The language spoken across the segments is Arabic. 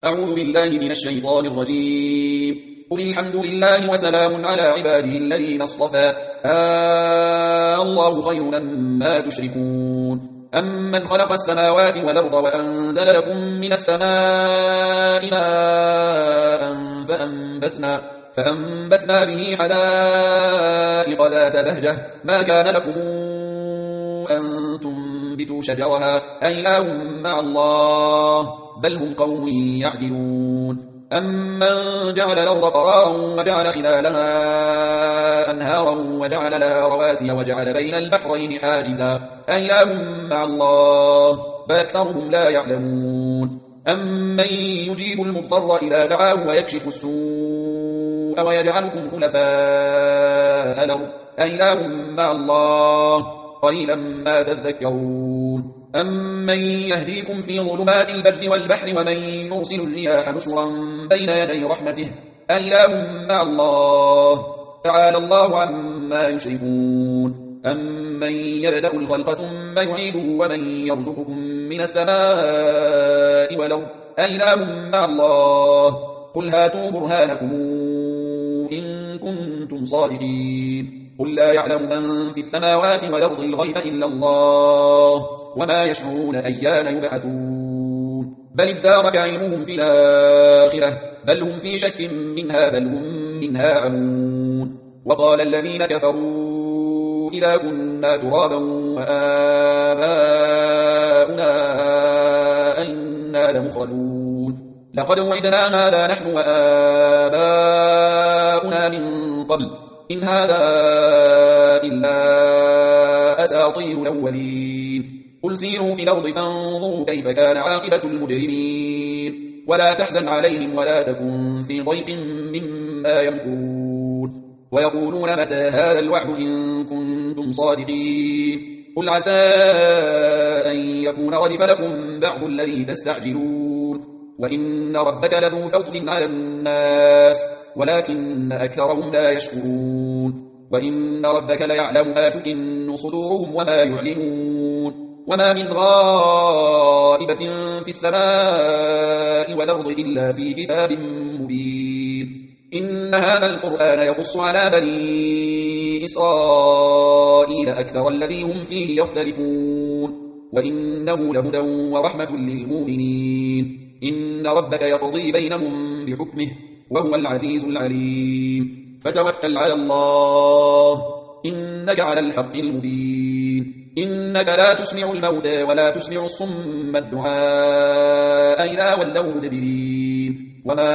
أعوذ بالله من الشيطان الرجيم. قل الحمد لله وسلام على عباده الذين اصطفى الله خير أما تشركون. أمن خلق السماوات والأرض وأنزل لكم من السماء ماء فأنبتنا به حدائق ذات بهجة ما كان لكم أن تنبتوا شجرها أإله مع الله بل هم قوم يعدلون. أمن جعل الأرض قرارا وجعل خلالها أنهارا وجعل لها رواسي وجعل بين البحرين حاجزا أإله مع الله بل أكثرهم لا يعلمون. أمن يجيب المضطر إذا دعاه ويكشف السوء ويجعلكم خلفاء الأرض أإله مع الله قليلا ما تذكرون. أمن يهديكم في ظلمات البر والبحر ومن يرسل الرياح نشرا بين يدي رحمته أإله مع الله تعالى الله عما يشركون. أمن يبدأ الخلق ثم يعيده ومن يرزقكم من السماء والأرض أإله مع الله قل هاتوا برهانكم إن كنتم صادقين. قل لا يعلم من في السماوات والأرض الغيب إلا الله وما يشعرون أيان يبعثون. بل ادارك علمهم في الآخرة بل هم في شك منها بل هم منها عمون. وقال الذين كفروا إذا كنا ترابا وآباؤنا أئنا لمخرجون لقد وعدنا هذا نحن وآباؤنا من قبل إن هذا إلا أساطير الأولين. قل سيروا في الأرض فانظروا كيف كان عاقبة المجرمين ولا تحزن عليهم ولا تكن في ضيق مما يمكرون. ويقولون متى هذا الوعد إن كنتم صادقين. قل عسى أن يكون ردف لكم بعض الذي تستعجلون وإن ربك لذو فضل على الناس ولكن أكثرهم لا يشكرون. وإن ربك ليعلم ما تكن صدورهم وما يعلنون وما من غائبة في السماء والأرض إلا في كتاب مبين. إن هذا القرآن يقص على بني إسرائيل أكثر الذي هم فيه يختلفون وإنه لهدى ورحمة للمؤمنين. إن ربك يقضي بينهم بحكمه وهو العزيز العليم. فتوكل على الله إنك على الحق المبين. إنك لا تسمع الموتى ولا تسمع الصم الدعاء إذا ولوا مدبرين وما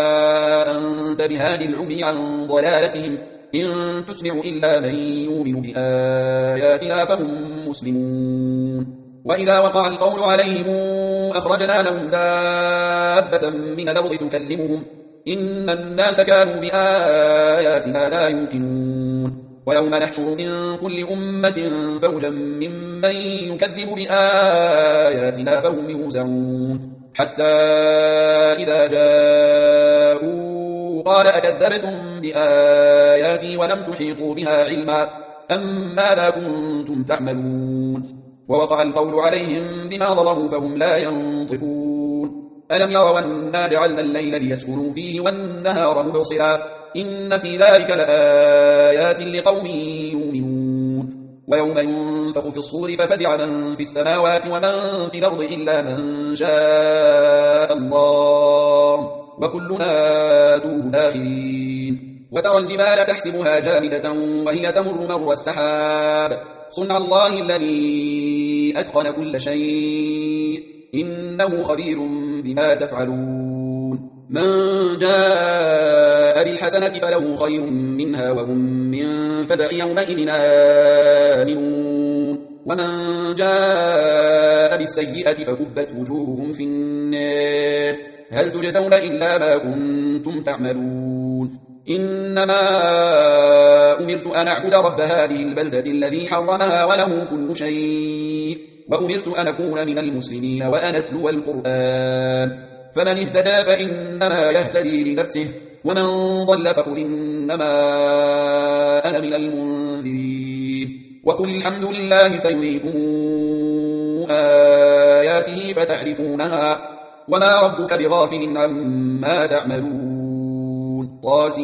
أنت بهادي العمي عن ضلالتهم إن تسمع إلا من يؤمن بآياتنا فهم مسلمون. وإذا وقع القول عليهم أخرجنا لهم دابة من الأرض تكلمهم إن الناس كانوا بآياتنا لا يوقنون. ويوم نحشر من كل أمة فوجا ممن يكذب بآياتنا فهم يوزعون حتى إذا جاءوا قال أكذبتم بآياتي ولم تحيطوا بها علما أم ماذا كنتم تعملون. ووقع القول عليهم بما ظلموا فهم لا ينطقون. ألم يروا أنا جعلنا الليل ليسكنوا فيه والنهار مبصرا إن في ذلك لآيات لقوم يؤمنون. ويوم ينفخ في الصور ففزع من في السماوات ومن في الأرض إلا من شاء الله وكلنا آتوه داخرين. وترى الجبال تحسبها جامدة وهي تمر مر السحاب صنع الله الذي أتقن كل شيء إنه خبير بما تفعلون. من جاء بالحسنة فله خير منها وهم من فزع يومئذ آمنون ومن جاء بالسيئة فكبت وجوههم في النار هل تجزون إلا ما كنتم تعملون. إنما أمرت أن أعبد رب هذه البلدة الذي حرمها وله كل شيء وأمرت أن أكون من المسلمين وأن أتلو القرآن فمن اهتدى فإنما يهتدي لنفسه ومن ضل فقل إنما أنا من المنذرين. وقل الحمد لله سيريكم آياته فتعرفونها وما ربك بغافل عما تعملون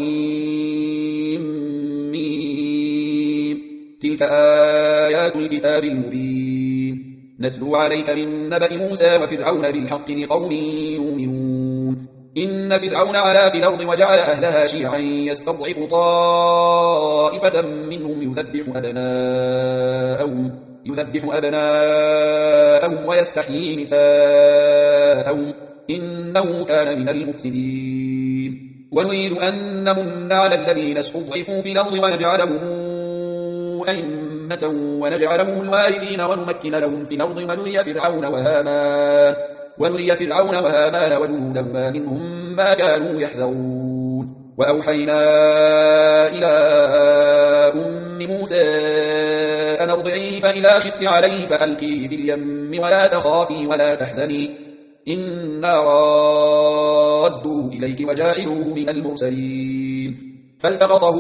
طاسيم تلك آيات الكتاب المبين نتلو عليك من نبأ موسى وفرعون بالحق لقوم يؤمنون إن فرعون علا في الأرض وجعل أهلها شيعا يستضعف طائفة منهم يذبح أبناءهم ويستحيي نساءهم إنه كان من المفسدين ونريد أن نمن على الذين استضعفوا في الأرض ونجعلهم أئمة ونجعلهم الوارثين ونمكن لهم في الأرض ونري فرعون وهامان وجنودهما منهم ما كانوا يحذرون وأوحينا إلى أم موسى أن ارضعيه فإذا خفت عليه فألقيه في اليم ولا تخافي ولا تحزني إنا رادوه إليك وجاعلوه من المرسلين فالتقطه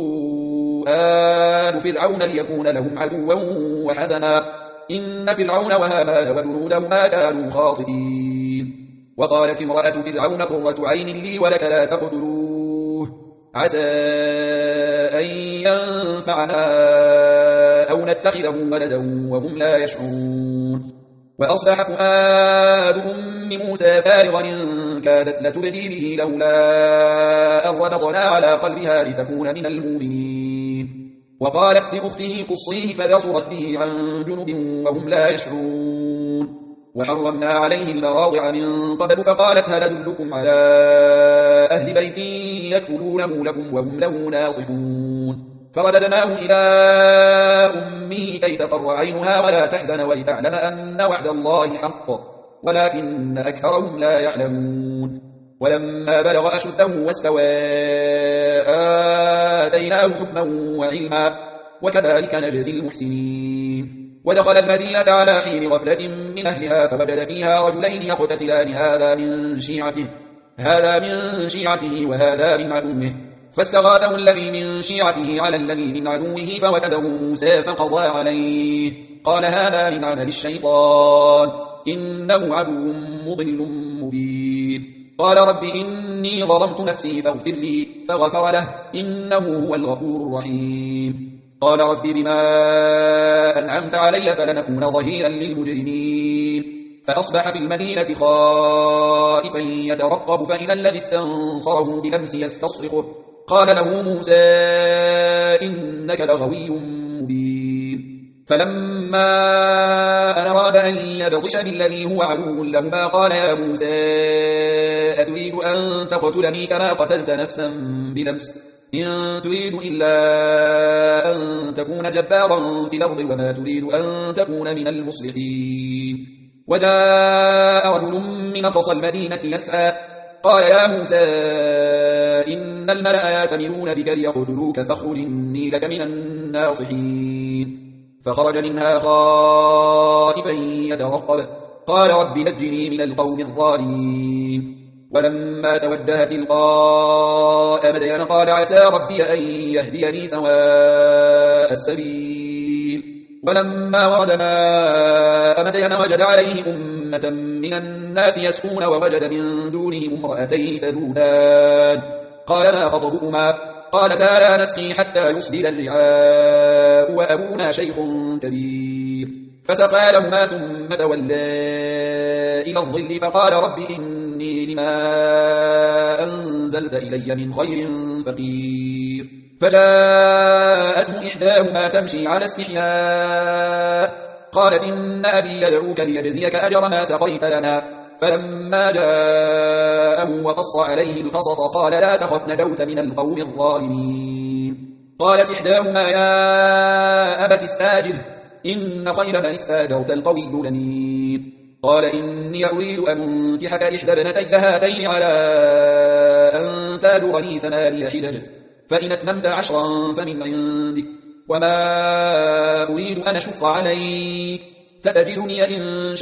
آل فرعون ليكون لهم عدوا وحزنا إن فرعون وهامان وجنودهما كانوا خاطئين وقالت امرأة فرعون قرة عين لي ولك لا تقتلوه عسى أن ينفعنا أو نتخذه ولدا وهم لا يشعرون وأصبح فؤاد أم موسى فارغا إن كادت لتبدي به لولا أن ربطنا على قلبها لتكون من المؤمنين وقالت لأخته قصيه فبصرت به عن جنب وهم لا يشعرون وحرمنا عليه المراضع من قبل فقالت هل أدلكم على أهل بيت يكفلونه لكم وهم له ناصحون فرددناه إلى أمه كي تقر عينها ولا تحزن ولتعلم أن وعد الله حق ولكن أكثرهم لا يعلمون ولما بلغ أشده واستوى آتيناه حكما وعلما وكذلك نجزي المحسنين ودخل المدينة على حين غفلة من أهلها فوجد فيها رجلين يقتتلان هذا من شيعته وهذا من عدوه فاستغاثه الذي من شيعته على الذي من عدوه فوكزه موسى فقضى عليه قال هذا من عمل الشيطان إنه عدو مضل مبين قال رب إني ظلمت نفسي فاغفر لي فغفر له إنه هو الغفور الرحيم قال رب بما أنعمت علي فلنكون ظهيرا للمجرمين فأصبح في المدينة خائفا يترقب فإذا الذي استنصره بلمس يستصرخه قال له موسى إنك لغوي مبين فلما أن أراد أن يبطش بالذي هو عدو لهما قال يا موسى أتريد أن تقتلني كما قتلت نفسا بنفس إن تريد إلا أن تكون جبارا في الأرض وما تريد أن تكون من المصلحين وجاء رجل من أقصى المدينة يسعى قال يا موسى إن الملأ يأتمرون بك ليقتلوك فاخرج إني لك من الناصحين فخرج منها خائفا يترقب قال رب نجني من القوم الظالمين ولما توجه تلقاء مدين قال عسى ربي أن يهديني سواء السبيل ولما ورد ماء مدين وجد عليه أمة من الناس يسقون ووجد من دونهم امرأتين تذودان قال ما خطبكما قالتا لا نسقي حتى يصدر الرعاء وأبونا شيخ كبير فسقى لهما ثم تولى إلى الظل فقال رب إني لما أنزلت إلي من خير فقير فجاءته إحداهما تمشي على استحياء قالت إن أبي يدعوك ليجزيك أجر ما سقيت لنا فلما جاءه وقص عليه القصص قال لا تخف نجوت من القوم الظالمين قالت إحداهما يا أبت استاجر إن خير من استاجرت القوي الأمين قال إني أريد أن أنكحك إحدى ابنتي هاتين على أن تأجرني 8 حجج فإن أتممت 10 فمن عندك وما أريد أن أشق عليك ستجدني إن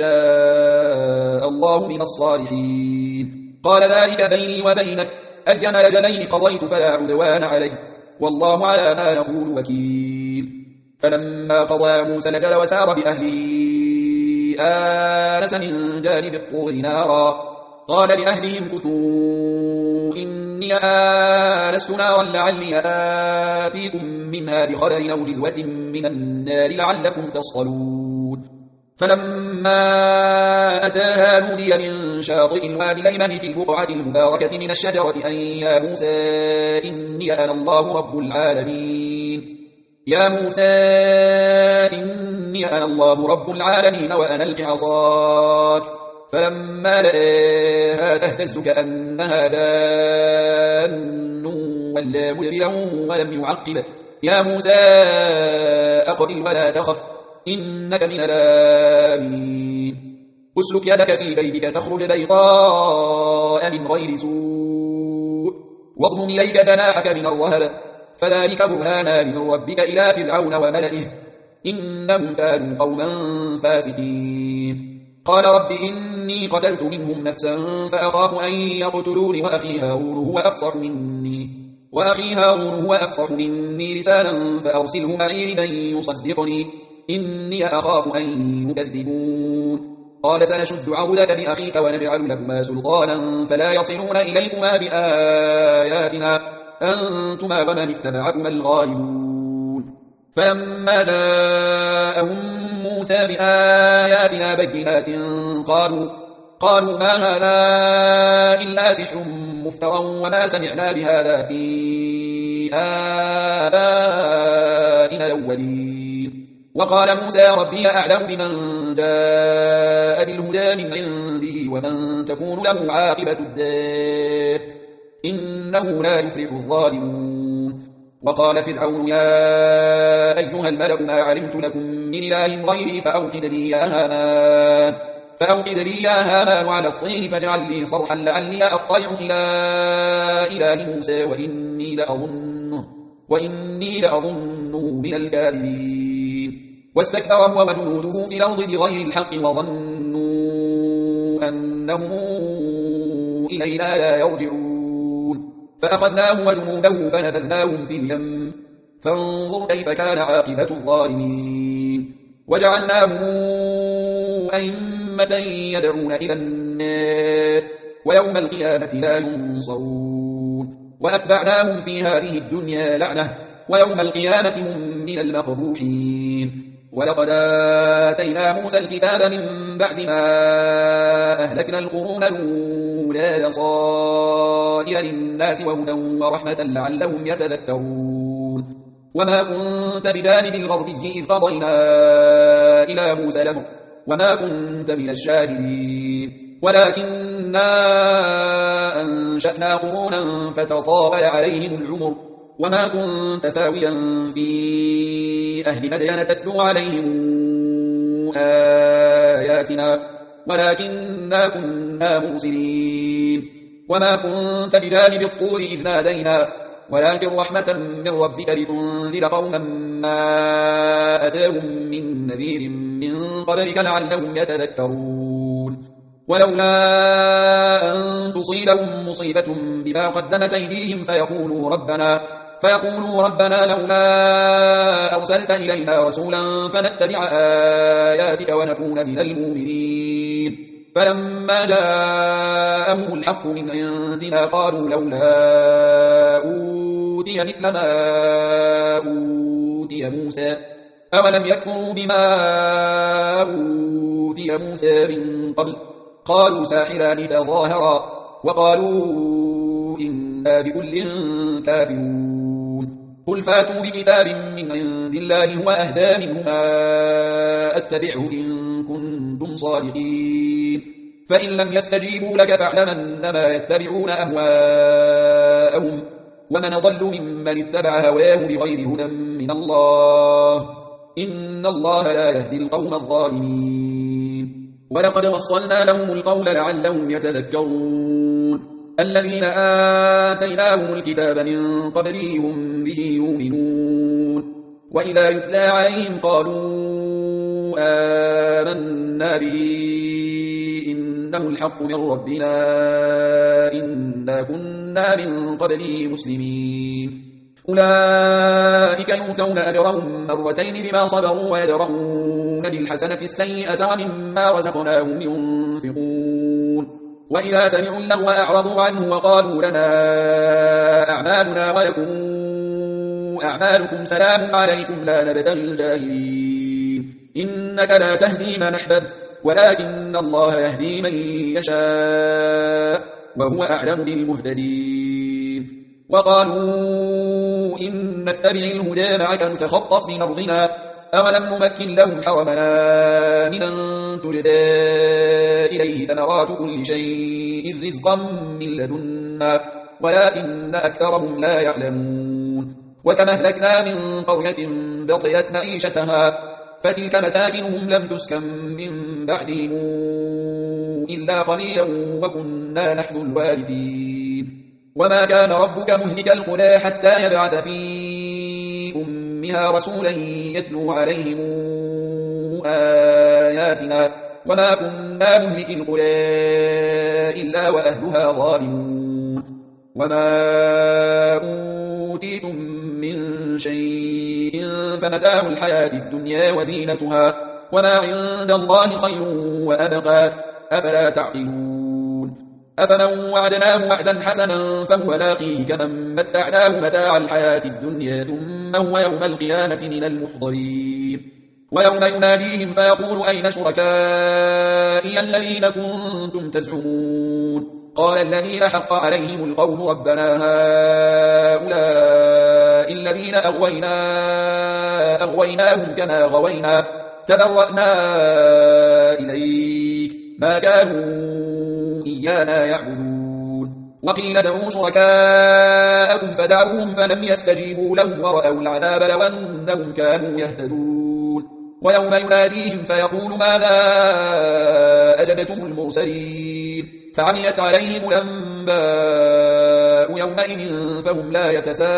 شاء الله من الصالحين قال ذلك بيني وبينك أيما الأجلين قضيت فلا عدوان علي والله على ما نقول وكيل فلما قضى موسى الأجل وسار بأهله آنس من جانب الطور نارا قال لأهلهم كثوا إني آنست نارا لعلي آتيكم منها بخبر أو جذوة من النار لعلكم تصطلون فلما أتاها نودي من شاطئ الوادي الأيمن في البقعة المباركة من الشجرة أن يا موسى إني أنا الله رب العالمين يا موسى إني أنا الله رب العالمين وأنا ألق عصاك فلما لقاها تهتز كأنها جان ولا مدبرا ولم يعقب يا موسى أقبل ولا تخف إنك من الآمنين أسلك يدك في جيبك تخرج بيضاء من غير سوء واضم إليك جناحك من الرهب فذلك برهانان من ربك إلى فرعون وملئه إنهم كانوا قوما فاسقين قال رب إني قتلت منهم نفسا فأخاف أن يقتلوني وأخي هارون هو أفصح مني لسانا فأرسله معي لن يصدقني إني أخاف أن يكذبون قال سنشد عضدك بأخيك ونجعل لكما سلطانا فلا يصلون إليكما بآياتنا أنتما ومن اتبعكما الغالبون فلما جاءهم موسى بآياتنا بينات قالوا ما هذا إلا سحر مفترى وما سمعنا بهذا في آبائنا الأولين وقال موسى ربي أعلم بمن جاء بالهدى من عنده ومن تكون له عاقبة الدار إنه لا يفلح الظالمون وقال فرعون يا أيها الملأ ما علمت لكم من إله غيري فأوقد لي يا هامان على الطين فاجعل لي صرحا لعلي أطلع إلى إله موسى وإني لأظنه من الكاذبين واستكبر هو وجنوده في الأرض بغير الحق وظنوا أنهم إلينا لا يرجعون فأخذناه وجنوده فنبذناهم في اليم فانظر كيف كان عاقبة الظالمين وجعلناهم أئمة يدعون إلى النار ويوم القيامة لا ينصرون وأتبعناهم في هذه الدنيا لعنة ويوم القيامة هم من المقبوحين ولقد آتينا موسى الكتاب من بعد ما أهلكنا القرون الأولى بصائر للناس وهدى ورحمة لعلهم يتذكرون وما كنت بجانب الغربي إذ قضينا إلى موسى الأمر وما كنت من الشاهدين ولكننا أنشأنا قرونا فتطاول عليهم العمر وما كنت ثاويا في أهل مدين تتلو عليهم آياتنا ولكننا كنا مرسلين وما كنت بجانب الطور إذ نادينا ولكن رحمة من ربك لتنذر قوما ما أتاهم من نذير من قبلك لعلهم يتذكرون ولولا أن تصيبهم مصيبة بما قدمت أيديهم فيقولوا ربنا لولا أرسلت إلينا رسولا فنتبع آياتك ونكون من المؤمنين فلما جاءهم الحق من عندنا قالوا لولا أوتي مثل ما أوتي موسى أولم يكفروا بما أوتي موسى من قبل قالوا ساحران تظاهرا وقالوا إنا بكل كافرون قل فاتوا بكتاب من عند الله هو أهدى منهما أتبعه إن كنتم صادقين فإن لم يستجيبوا لك فاعلم أنما يتبعون أهواءهم ومن ضل ممن اتبع هواه بغير هدى من الله إن الله لا يهدي القوم الظالمين ولقد وصلنا لهم القول لعلهم يتذكرون الذين آتيناهم الكتاب من قبله هم به يؤمنون وإذا يتلى عليهم قالوا آمنا به إنه الحق من ربنا إنا كنا من قبله مسلمين أولئك يؤتون أجرهم مرتين بما صبروا ويدرؤون بالحسنة السيئة ومما رزقناهم ينفقون وإذا سمعوا اللغو أعرضوا عنه وقالوا لنا أعمالنا ولكم أعمالكم سلام عليكم لا نبتغي الجاهلين إنك لا تهدي من أحببت ولكن الله يهدي من يشاء وهو أعلم بالمهتدين وقالوا إن نتبع الهدى معك نتخطف من أرضنا أولم نمكن لهم حرمنا آمنا تجدى إليه ثمرات كل شيء رزقا من لدنا ولكن أكثرهم لا يعلمون وكما أهلكنا من قرية بطرت معيشتها فتلك مساكنهم لم تسكن من بعدهم إلا قليلا وكنا نحن الوارثين وما كان ربك مهلك القرى حتى يبعث في أمها رسولا يتلو عليهم آياتنا وما كنا مهلك القرى إلا وأهلها ظالمون وما أوتيتم من شيء فمتاع الحياة الدنيا وزينتها وما عند الله خير وأبقى أفلا تعقلون أفمن وعدناه وعدا حسنا فهو لاقيه كمن متعناه متاع الحياة الدنيا ثم هو يوم القيامة من المحضرين ويوم يناديهم فيقول أين شركائي الذين كنتم تزعمون قال الذين حق عليهم القول ربنا هؤلاء الذين أغويناهم كما غوينا تبرأنا إليك ما كانوا إيانا يعبدون وقيل ادعوا شركاءكم فدعوهم فلم يستجيبوا لهم ورأوا العذاب لو أنهم كانوا يهتدون ويوم يناديهم فيقول ماذا أجبتم المرسلين فعميت عليهم الأنباء يومئذ فهم لا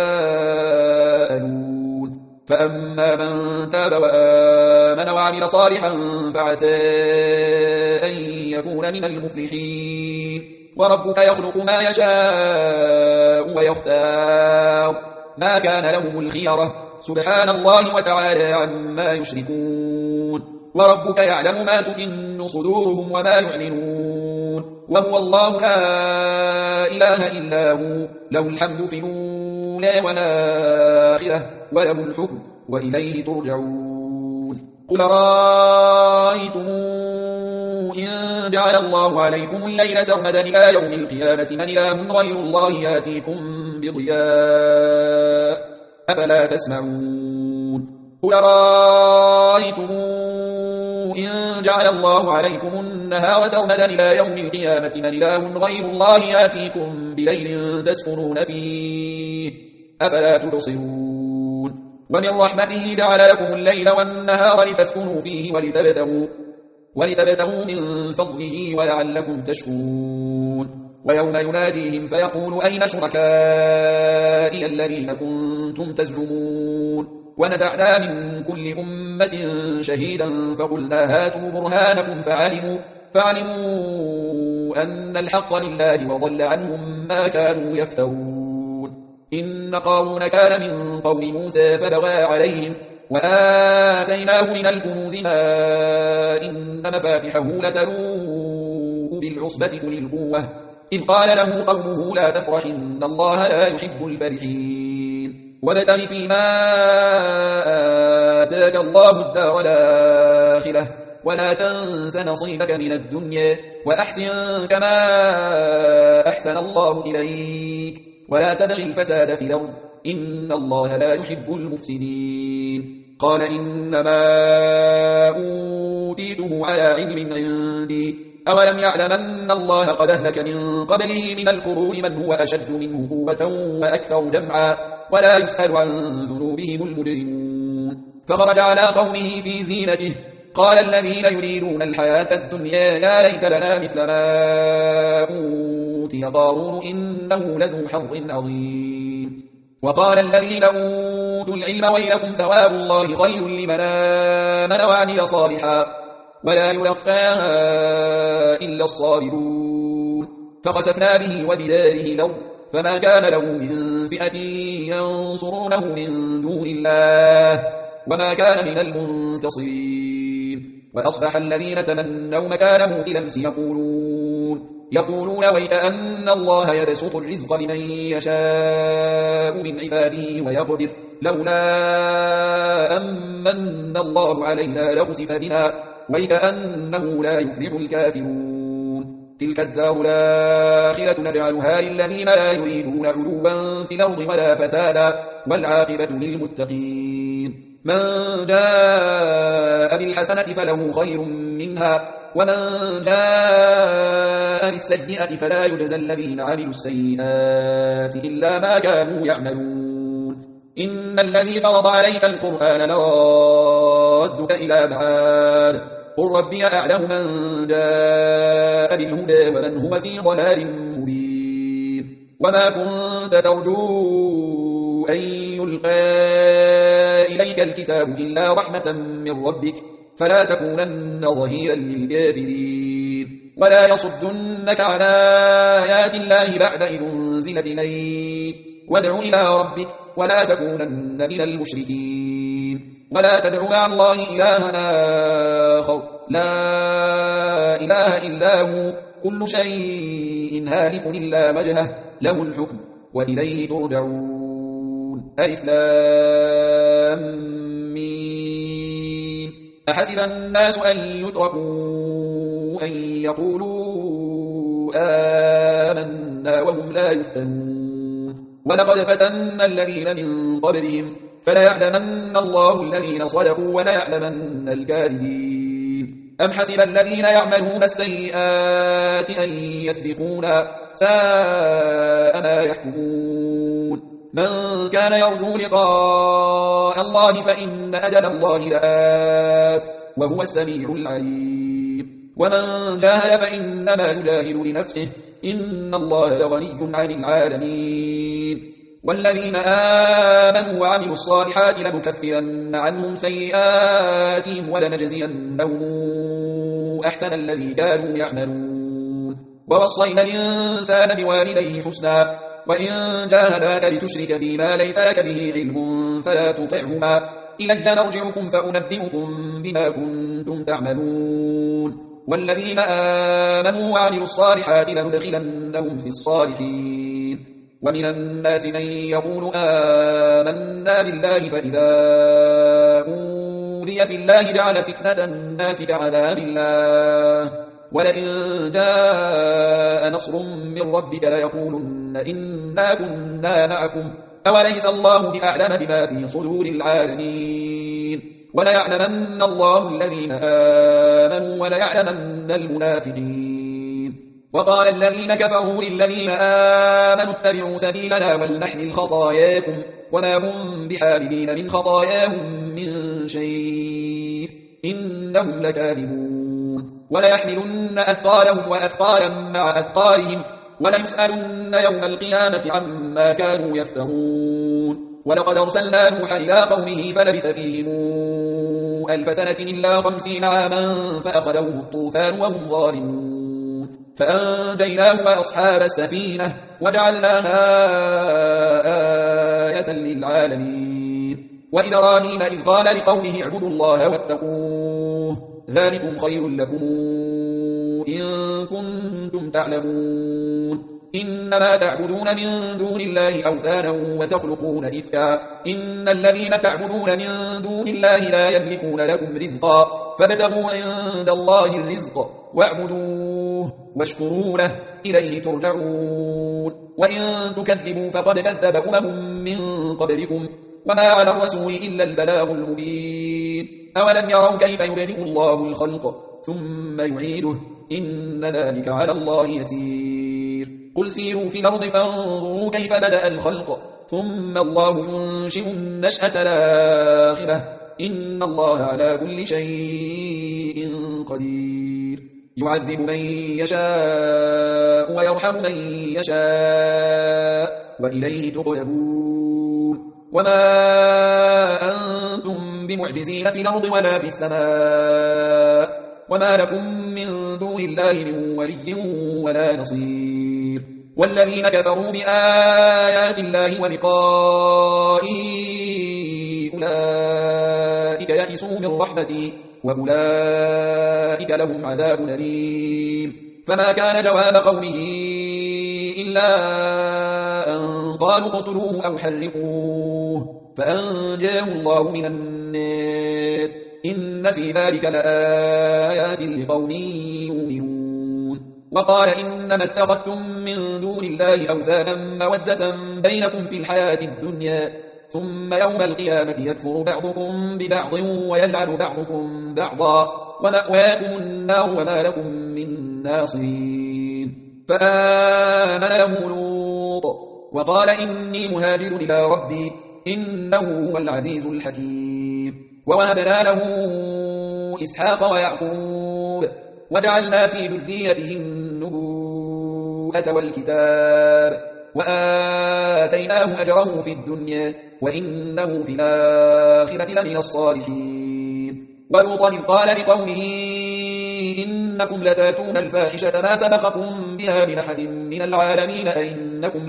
يتساءلون فأما من تاب وآمن وعمل صالحا فعسى أن يكون من المفلحين وربك يخلق ما يشاء ويختار ما كان لهم الخيرة سبحان الله وتعالى عما يشركون وربك يعلم ما تكن صدورهم وما يعلنون وهو الله لا إله إلا هو له الحمد في الأولى والآخرة وله الحكم وإليه ترجعون قل رأيتم إن جعل الله عليكم الليل سرمدا إلى يوم القيامة من إله غير الله يأتيكم بضياء أفلا تسمعون قل رأيتم إن جعل الله عليكم النهار سرمدا إلى يوم القيامة من إله غير الله يأتيكم بليل تسكنون فيه أفلا تبصرون ومن رحمته جعل لكم الليل والنهار لتسكنوا فيه ولتبتغوا من فضله ولعلكم تشكرون ويوم يناديهم فيقول أين شركائي الذين كنتم تزعمون ونزعنا من كل أمة شهيدا فقلنا هاتوا برهانكم فعلموا أن الحق لله وضل عنهم ما كانوا يفترون إن قارون كان من قوم موسى فبغى عليهم وآتيناه من الكنوز ما إن مفاتحه لتنوء بالعصبة أولي القوة إذ قال له قومه لا تفرح إن الله لا يحب الفرحين وابتغ فيما آتاك الله الدار الآخرة ولا تنس نصيبك من الدنيا وأحسن كما أحسن الله إليك ولا تبغ الفساد في الأرض إن الله لا يحب المفسدين قال إنما أوتيته على علم عندي أولم يعلم أن الله قد أهلك من قبله من القرون من هو أشد منه قوة وأكثر جمعا ولا يسأل عن ذنوبهم المجرمون فخرج على قومه في زينته قال الذين يريدون الحياة الدنيا يا ليت لنا مثل ما أوتي قارون إنه لذو حظ عظيم وقال الذين أوتوا العلم ويلكم ثواب الله خير لمن آمن وعمل صالحا ولا يلقاها إلا الصابرون فخسفنا به وبداره الأرض فما كان له من فئة ينصرونه من دون الله وما كان من المنتصرين وأصبح الذين تمنوا مكانه بالأمس يقولون ويك أن الله يبسط الرزق لمن يشاء من عباده ويقدر لولا أمن الله علينا لخسف بنا ويك أنه لا يفلح الكافرون تلك الدار الآخرة نجعلها للذين لا يريدون علوا في الأرض ولا فسادا والعاقبة للمتقين من جاء بالحسنة فله خير منها ومن جاء بالسيئة فلا يجزى الذين عملوا السيئات إلا ما كانوا يعملون إن الذي فرض عليك القرآن لرادك إلى معاد قل ربي أعلم من جاء بالهدى ومن هو في ضلال مبين وما كنت ترجو أن يلقى إليك الكتاب إلا رحمة من ربك فلا تكونن ظهيرا للكافرين ولا يصدنك على آيات الله بعد إذ أنزلت إليك وادع إلى ربك ولا تكونن من المشركين ولا تدع مع الله إلها آخر لا إله إلا هو كل شيء هالك إلا وجهه له الحكم وإليه ترجعون ألف لام ميم أحسب الناس أن يتركوا أن يقولوا آمنا وهم لا يفتنون ولقد فتنا الذين من قبلهم فليعلمن الله الذين صدقوا وليعلمن الكاذبين أم حسب الذين يعملون السيئات أن يسبقونا ساء ما يحكمون من كان يرجو لقاء الله فإن أجل الله لآت وهو السميع العليم ومن جاهد فإنما يجاهد لنفسه إن الله لغني عن العالمين والذين آمنوا وعملوا الصالحات لنكفرن عنهم سيئاتهم ولنجزينهم أحسن الذي كانوا يعملون ووصينا الإنسان بوالديه حسنا وإن جاهداك لتشرك بما ليس لك به علم فلا تطعهما إلي نرجعكم فأنبئكم بما كنتم تعملون والذين آمنوا وعملوا الصالحات لندخلنهم في الصالحين ومن الناس من يقول آمنا بالله فإذا أوذي في الله جعل فتنة الناس كعذاب الله ولئن جاء نصر من ربك ليقولن إنا كنا معكم أوليس الله بأعلم بما في صدور العالمين وليعلمن الله الذين آمنوا وليعلمن المنافقين وقال الذين كفروا للذين آمنوا اتبعوا سبيلنا ولنحمل خطاياكم وما هم بحاملين من خطاياهم من شيء إنهم لكاذبون وليحملن أثقالهم وأثقالا مع أثقالهم وليسألن يوم القيامة عما كانوا يفترون ولقد أرسلنا نوحا إلى قومه فلبث فيهم 1000 سنة إلا 50 عاما فأخذهم الطوفان وهم ظالمون فأنجيناه وأصحاب السفينة وجعلناها آية للعالمين وإبراهيم إذ قال لقومه اعبدوا الله واتقوه ذلكم خير لكم إن كنتم تعلمون إنما تعبدون من دون الله أوثانا وتخلقون إفكا إن الذين تعبدون من دون الله لا يملكون لكم رزقا فابتغوا عند الله الرزق واعبدوه واشكروا له إليه ترجعون وإن تكذبوا فقد كذب من قبلكم وما على الرسول إلا البلاغ المبين أولم يروا كيف يبدئ الله الخلق ثم يعيده إن ذلك على الله يسير قل سيروا في الأرض فانظروا كيف بدأ الخلق ثم الله ينشئ النشأة الآخرة إن الله على كل شيء قدير يعذب من يشاء ويرحم من يشاء وإليه تقلبون وما أنتم بمعجزين في الأرض ولا في السماء وما لكم من دون الله من ولي ولا نصير والذين كفروا بآيات الله ولقائه أولئك يئسوا من رحمتي وأولئك لهم عذاب أليم فما كان جواب قومه إلا أن قالوا اقتلوه أو حرقوه فأنجاه الله من النار إن في ذلك لآيات لقوم يؤمنون وقال إنما اتخذتم من دون الله أوثانا مودة بينكم في الحياة الدنيا ثم يوم القيامة يكفر بعضكم ببعض ويلعن بعضكم بعضا ومأواكم النار وما لكم من ناصرين فآمن له لوط وقال إني مهاجر إلى ربي إنه هو العزيز الحكيم ووهبنا له إسحاق ويعقوب وجعلنا في ذريته النبوءة والكتاب وآتيناه أجره في الدنيا وإنه في الآخرة لمن الصالحين ولوطا إذ قال لقومه إنكم لتاتون الفاحشة ما سبقكم بها من أحد من العالمين أئنكم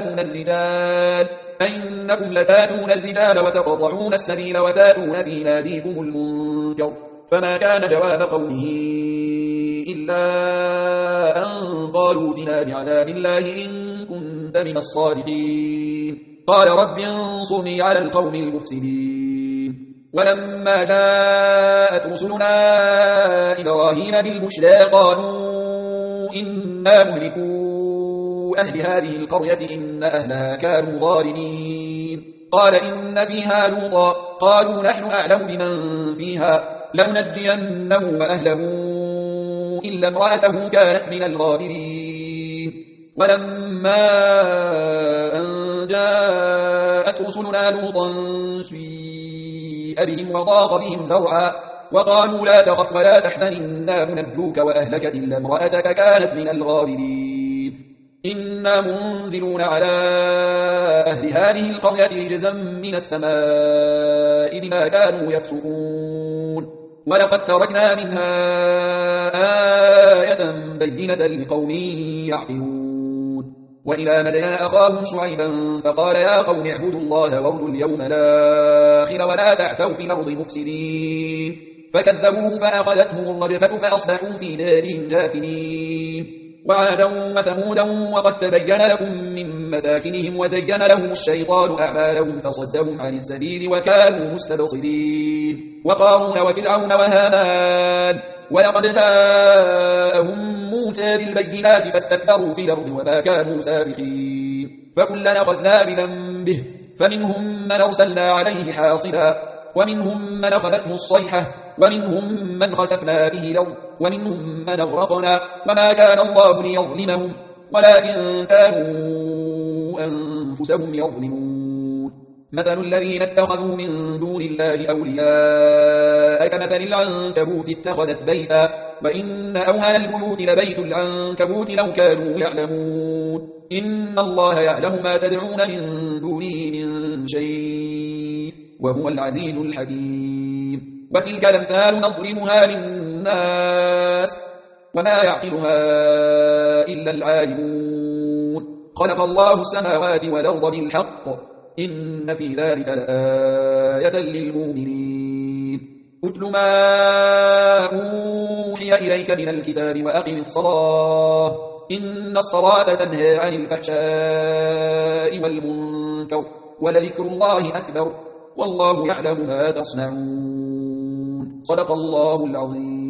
لتاتون الرجال وتقطعون السبيل وتاتون في ناديكم المنكر فما كان جواب قومه إلا أن قالوا ائتنا بعذاب الله إن كنت من الصادقين قال رب انصرني على القوم المفسدين ولما جاءت رسلنا إبراهيم بالبشرى قالوا إنا مهلكوا أهل هذه القرية إن أهلها كانوا ظالمين قال إن فيها لوطا قالوا نحن أعلم بمن فيها لننجينه وأهله إلا امرأته كانت من الغابرين ولما أن جاءت رسلنا لوطا سيء بهم وضاق بهم ذرعا وقالوا لا تخف ولا تحزن إنا منجوك وأهلك إلا امرأتك كانت من الغابرين إنا منزلون على أهل هذه القرية رجزا من السماء بما كانوا يفسقون ولقد تركنا منها آية بينة لقوم يعقلون وإلى مدين أخاهم شعيبا فقال يا قوم اعبدوا الله وارجوا اليوم الآخر ولا تعثوا في الأرض مفسدين فكذبوه فأخذتهم الرجفة فأصبحوا في دارهم جاثمين وعادا وثمودا وقد تبين لكم من مساكنهم وزين لهم الشيطان أعمالهم فصدهم عن السبيل وكانوا مستبصرين وقارون وفرعون وهامان ولقد جاءهم موسى بالبينات فاستكبروا في الأرض وما كانوا سابقين فكلنا أخذنا بذنبه فمنهم من أرسلنا عليه حاصبا ومنهم من أخذته الصيحة ومنهم من خسفنا به الأرض ومنهم من أغرقنا وما كان الله ليظلمهم ولكن كانوا أنفسهم يظلمون مثل الذين اتخذوا من دون الله أولياء كمثل العنكبوت اتخذت بيتا وإن أوهن البيوت لبيت العنكبوت لو كانوا يعلمون إن الله يعلم ما تدعون من دونه من شيء وهو العزيز الحكيم وتلك الأمثال نضربها للناس وما يعقلها إلا العالمون خلق الله السماوات والأرض بالحق إن في ذلك لآية للمؤمنين أتل ما أوحي إليك من الكتاب وأقم الصلاة إن الصلاة تنهى عن الفحشاء والمنكر ولذكر الله أكبر والله يعلم ما تصنعون صدق الله العظيم.